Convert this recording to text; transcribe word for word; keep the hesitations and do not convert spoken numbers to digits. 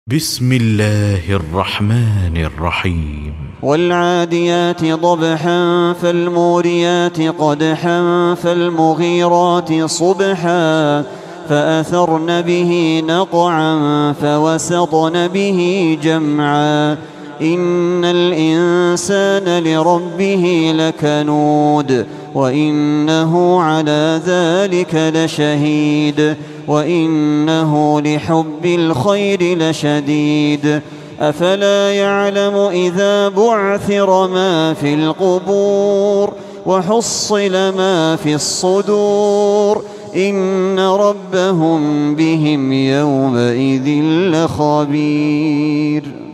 بسم الله الرحمن الرحيم والعاديات ضبحا فالموريات قدحا فالمغيرات صبحا فأثرن به نقعا فوسطن به جمعا إن الإنسان لربه لكنود وإنه على ذلك لشهيد وإنه لحب الخير لشديد أفلا يعلم إذا بعثر ما في القبور وحصل ما في الصدور إن ربهم بهم يومئذ لخبير.